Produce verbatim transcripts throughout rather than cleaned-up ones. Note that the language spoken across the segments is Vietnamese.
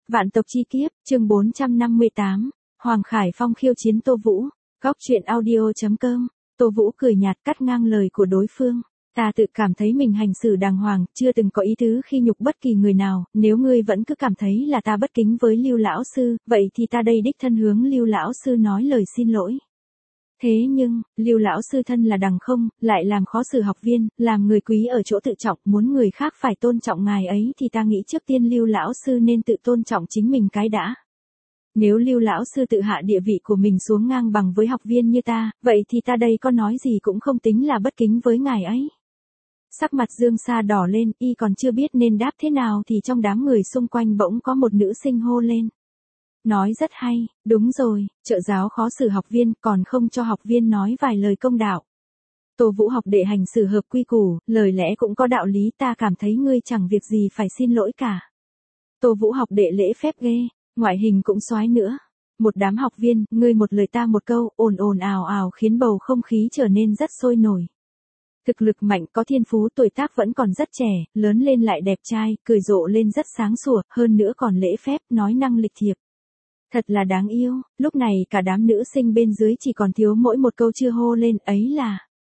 Vạn tộc chi kiếp, chương bốn trăm năm mươi tám, Hoàng Khải Phong khiêu chiến Tô Vũ, góc truyện audio chấm com, Tô Vũ cười nhạt cắt ngang lời của đối phương. Ta tự cảm thấy mình hành xử đàng hoàng, chưa từng có ý tứ khi nhục bất kỳ người nào, nếu ngươi vẫn cứ cảm thấy là ta bất kính với Lưu lão sư, vậy thì ta đây đích thân hướng Lưu lão sư nói lời xin lỗi. Thế nhưng, Lưu lão sư thân là đằng không, lại làm khó xử học viên, làm người quý ở chỗ tự trọng, muốn người khác phải tôn trọng ngài ấy thì ta nghĩ trước tiên Lưu lão sư nên tự tôn trọng chính mình cái đã. Nếu Lưu lão sư tự hạ địa vị của mình xuống ngang bằng với học viên như ta, vậy thì ta đây có nói gì cũng không tính là bất kính với ngài ấy. Sắc mặt Dương Sa đỏ lên, y còn chưa biết nên đáp thế nào thì trong đám người xung quanh bỗng có một nữ sinh hô lên. Nói rất hay, đúng rồi, trợ giáo khó xử học viên, còn không cho học viên nói vài lời công đạo. Tô Vũ học đệ hành xử hợp quy củ, lời lẽ cũng có đạo lý, ta cảm thấy ngươi chẳng việc gì phải xin lỗi cả. Tô Vũ học đệ lễ phép ghê, ngoại hình cũng soái nữa. Một đám học viên, ngươi một lời ta một câu, ồn ồn ào ào khiến bầu không khí trở nên rất sôi nổi. Thực lực mạnh, có thiên phú, tuổi tác vẫn còn rất trẻ, lớn lên lại đẹp trai, cười rộ lên rất sáng sủa, hơn nữa còn lễ phép, nói năng lịch thiệp. Thật là đáng yêu, lúc này cả đám nữ sinh bên dưới chỉ còn thiếu mỗi một câu chưa hô lên, ấy là: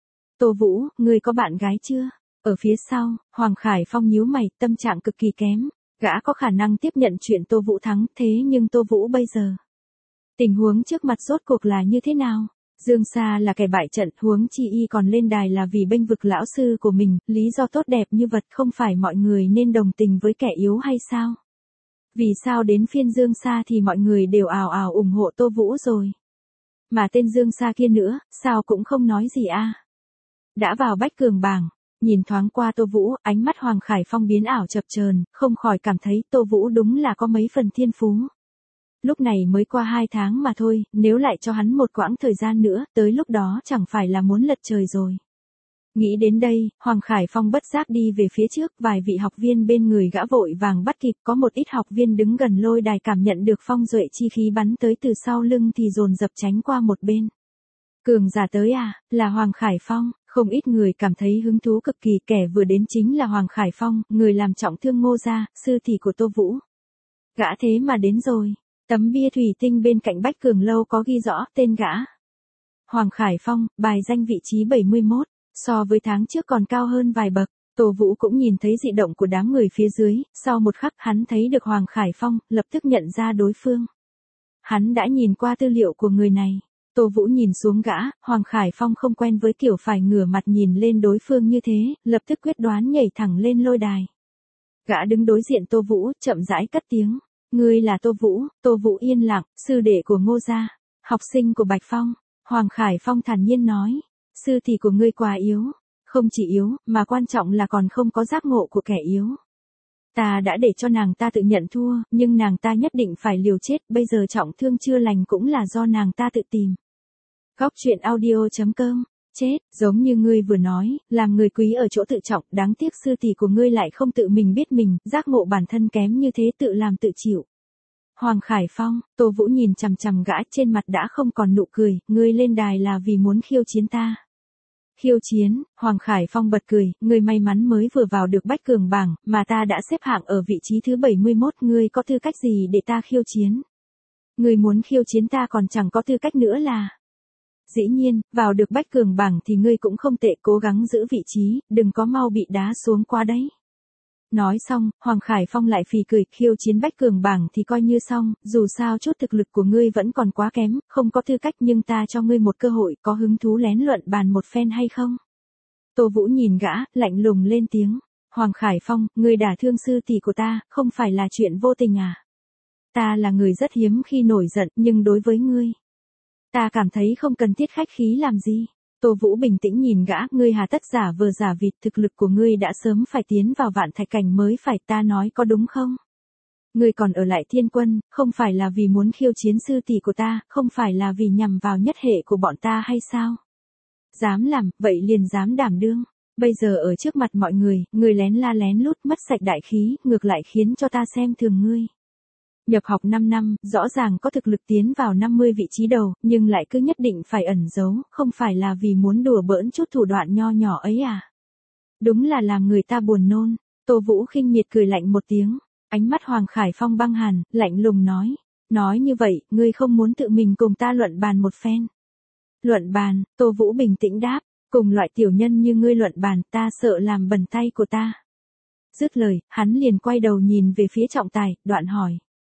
Tô Vũ, ngươi có bạn gái chưa? Ở phía sau, Hoàng Khải Phong nhíu mày, tâm trạng cực kỳ kém, gã có khả năng tiếp nhận chuyện Tô Vũ thắng, thế nhưng Tô Vũ bây giờ, tình huống trước mặt rốt cuộc là như thế nào? Dương Sa là kẻ bại trận, huống chi y còn lên đài là vì bênh vực lão sư của mình, lý do tốt đẹp như vật không phải mọi người nên đồng tình với kẻ yếu hay sao? Vì sao đến phiên Dương Sa thì mọi người đều ào ào ủng hộ Tô Vũ rồi? Mà tên Dương Sa kia nữa, sao cũng không nói gì a? À? Đã vào bách cường bảng, nhìn thoáng qua Tô Vũ, ánh mắt Hoàng Khải Phong biến ảo chập chờn, không khỏi cảm thấy Tô Vũ đúng là có mấy phần thiên phú. Lúc này mới qua hai tháng mà thôi, nếu lại cho hắn một quãng thời gian nữa, tới lúc đó chẳng phải là muốn lật trời rồi. Nghĩ đến đây, Hoàng Khải Phong bất giác đi về phía trước, vài vị học viên bên người gã vội vàng bắt kịp, có một ít học viên đứng gần lôi đài cảm nhận được phong duệ chi khí bắn tới từ sau lưng thì dồn dập tránh qua một bên. Cường giả tới à, là Hoàng Khải Phong, không ít người cảm thấy hứng thú cực kỳ, kẻ vừa đến chính là Hoàng Khải Phong, người làm trọng thương Ngô gia, sư tỷ của Tô Vũ. Gã thế mà đến rồi, tấm bia thủy tinh bên cạnh bách cường lâu có ghi rõ tên gã. Hoàng Khải Phong, bài danh vị trí bảy mươi mốt. So với tháng trước còn cao hơn vài bậc, Tô Vũ cũng nhìn thấy dị động của đám người phía dưới, sau một khắc hắn thấy được Hoàng Khải Phong, lập tức nhận ra đối phương. Hắn đã nhìn qua tư liệu của người này. Tô Vũ nhìn xuống gã, Hoàng Khải Phong không quen với kiểu phải ngửa mặt nhìn lên đối phương như thế, lập tức quyết đoán nhảy thẳng lên lôi đài. Gã đứng đối diện Tô Vũ, chậm rãi cất tiếng. Ngươi là Tô Vũ, Tô Vũ yên lặng, sư đệ của Ngô gia, học sinh của Bạch Phong. Hoàng Khải Phong thản nhiên nói. Sư tỷ của ngươi quá yếu, không chỉ yếu, mà quan trọng là còn không có giác ngộ của kẻ yếu. Ta đã để cho nàng ta tự nhận thua, nhưng nàng ta nhất định phải liều chết, bây giờ trọng thương chưa lành cũng là do nàng ta tự tìm. Góc truyện audio chấm com, chết, giống như ngươi vừa nói, làm người quý ở chỗ tự trọng, đáng tiếc sư tỷ của ngươi lại không tự mình biết mình, giác ngộ bản thân kém như thế tự làm tự chịu. Hoàng Khải Phong, Tô Vũ nhìn chằm chằm gã, trên mặt đã không còn nụ cười, ngươi lên đài là vì muốn khiêu chiến ta. Khiêu chiến, Hoàng Khải Phong bật cười, ngươi may mắn mới vừa vào được bách cường bảng, mà ta đã xếp hạng ở vị trí thứ bảy mươi mốt, ngươi có tư cách gì để ta khiêu chiến? Ngươi muốn khiêu chiến ta còn chẳng có tư cách nữa là. Dĩ nhiên, vào được bách cường bảng thì ngươi cũng không tệ, cố gắng giữ vị trí, đừng có mau bị đá xuống qua đấy. Nói xong, Hoàng Khải Phong lại phì cười, khiêu chiến bách cường bảng thì coi như xong, dù sao chút thực lực của ngươi vẫn còn quá kém, không có tư cách, nhưng ta cho ngươi một cơ hội, có hứng thú lén luận bàn một phen hay không? Tô Vũ nhìn gã, lạnh lùng lên tiếng. Hoàng Khải Phong, ngươi đả thương sư tỷ của ta, không phải là chuyện vô tình à? Ta là người rất hiếm khi nổi giận, nhưng đối với ngươi, ta cảm thấy không cần thiết khách khí làm gì. Tô Vũ bình tĩnh nhìn gã, ngươi hà tất giả vờ giả vịt, thực lực của ngươi đã sớm phải tiến vào vạn thạch cảnh mới phải, ta nói có đúng không? Ngươi còn ở lại thiên quân, không phải là vì muốn khiêu chiến sư tỷ của ta, không phải là vì nhằm vào nhất hệ của bọn ta hay sao? Dám làm, vậy liền dám đảm đương. Bây giờ ở trước mặt mọi người, ngươi lén la lén lút mất sạch đại khí, ngược lại khiến cho ta xem thường ngươi. Nhập học năm năm, rõ ràng có thực lực tiến vào năm mươi vị trí đầu, nhưng lại cứ nhất định phải ẩn giấu, không phải là vì muốn đùa bỡn chút thủ đoạn nho nhỏ ấy à? Đúng là làm người ta buồn nôn. Tô Vũ khinh miệt cười lạnh một tiếng. Ánh mắt Hoàng Khải Phong băng hàn, lạnh lùng nói. Nói như vậy, ngươi không muốn tự mình cùng ta luận bàn một phen. Luận bàn, Tô Vũ bình tĩnh đáp, cùng loại tiểu nhân như ngươi luận bàn ta sợ làm bẩn tay của ta. Dứt lời, hắn liền quay đầu nhìn về phía trọng tài, đoạn hỏi.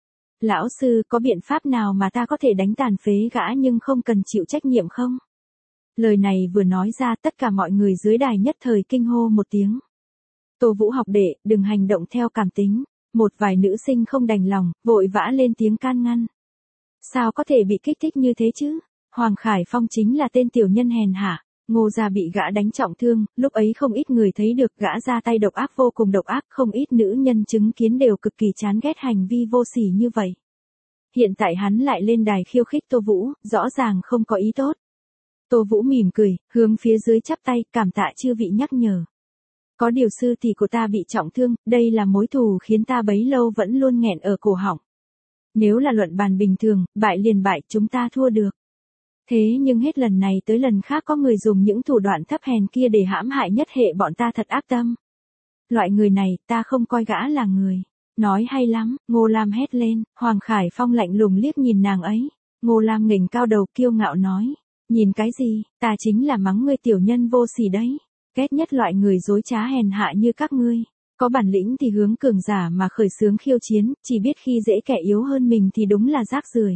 Lão sư có biện pháp nào mà ta có thể đánh tàn phế gã nhưng không cần chịu trách nhiệm không? Lời này vừa nói ra tất cả mọi người dưới đài nhất thời kinh hô một tiếng. Tô Vũ học đệ, đừng hành động theo cảm tính. Một vài nữ sinh không đành lòng, vội vã lên tiếng can ngăn. Sao có thể bị kích thích như thế chứ? Hoàng Khải Phong chính là tên tiểu nhân hèn hạ. Ngô gia bị gã đánh trọng thương, lúc ấy không ít người thấy được gã ra tay độc ác vô cùng độc ác, không ít nữ nhân chứng kiến đều cực kỳ chán ghét hành vi vô sỉ như vậy. Hiện tại hắn lại lên đài khiêu khích Tô Vũ, rõ ràng không có ý tốt. Tô Vũ mỉm cười, hướng phía dưới chắp tay, cảm tạ chư vị nhắc nhở. Có điều sư tỷ của ta bị trọng thương, đây là mối thù khiến ta bấy lâu vẫn luôn nghẹn ở cổ họng. Nếu là luận bàn bình thường, bại liền bại, chúng ta thua được. Thế nhưng hết lần này tới lần khác có người dùng những thủ đoạn thấp hèn kia để hãm hại nhất hệ bọn ta thật ác tâm. Loại người này, ta không coi gã là người. Nói hay lắm, Ngô Lam hét lên, Hoàng Khải Phong lạnh lùng liếc nhìn nàng ấy. Ngô Lam nghỉnh cao đầu kiêu ngạo nói, nhìn cái gì, ta chính là mắng ngươi tiểu nhân vô sỉ đấy. Ghét nhất loại người dối trá hèn hạ như các ngươi. Có bản lĩnh thì hướng cường giả mà khởi xướng khiêu chiến, chỉ biết khi dễ kẻ yếu hơn mình thì đúng là rác rưởi.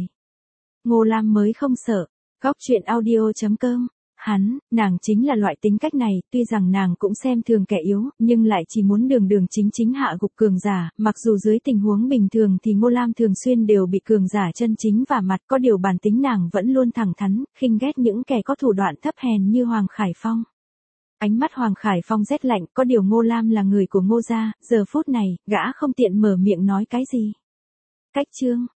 Ngô Lam mới không sợ. Góc truyện audio chấm com. Hắn, nàng chính là loại tính cách này, tuy rằng nàng cũng xem thường kẻ yếu, nhưng lại chỉ muốn đường đường chính chính hạ gục cường giả, mặc dù dưới tình huống bình thường thì Ngô Lam thường xuyên đều bị cường giả chân chính vả mặt, có điều bản tính nàng vẫn luôn thẳng thắn, khinh ghét những kẻ có thủ đoạn thấp hèn như Hoàng Khải Phong. Ánh mắt Hoàng Khải Phong rét lạnh, có điều Ngô Lam là người của Ngô gia, giờ phút này, gã không tiện mở miệng nói cái gì. Cách chương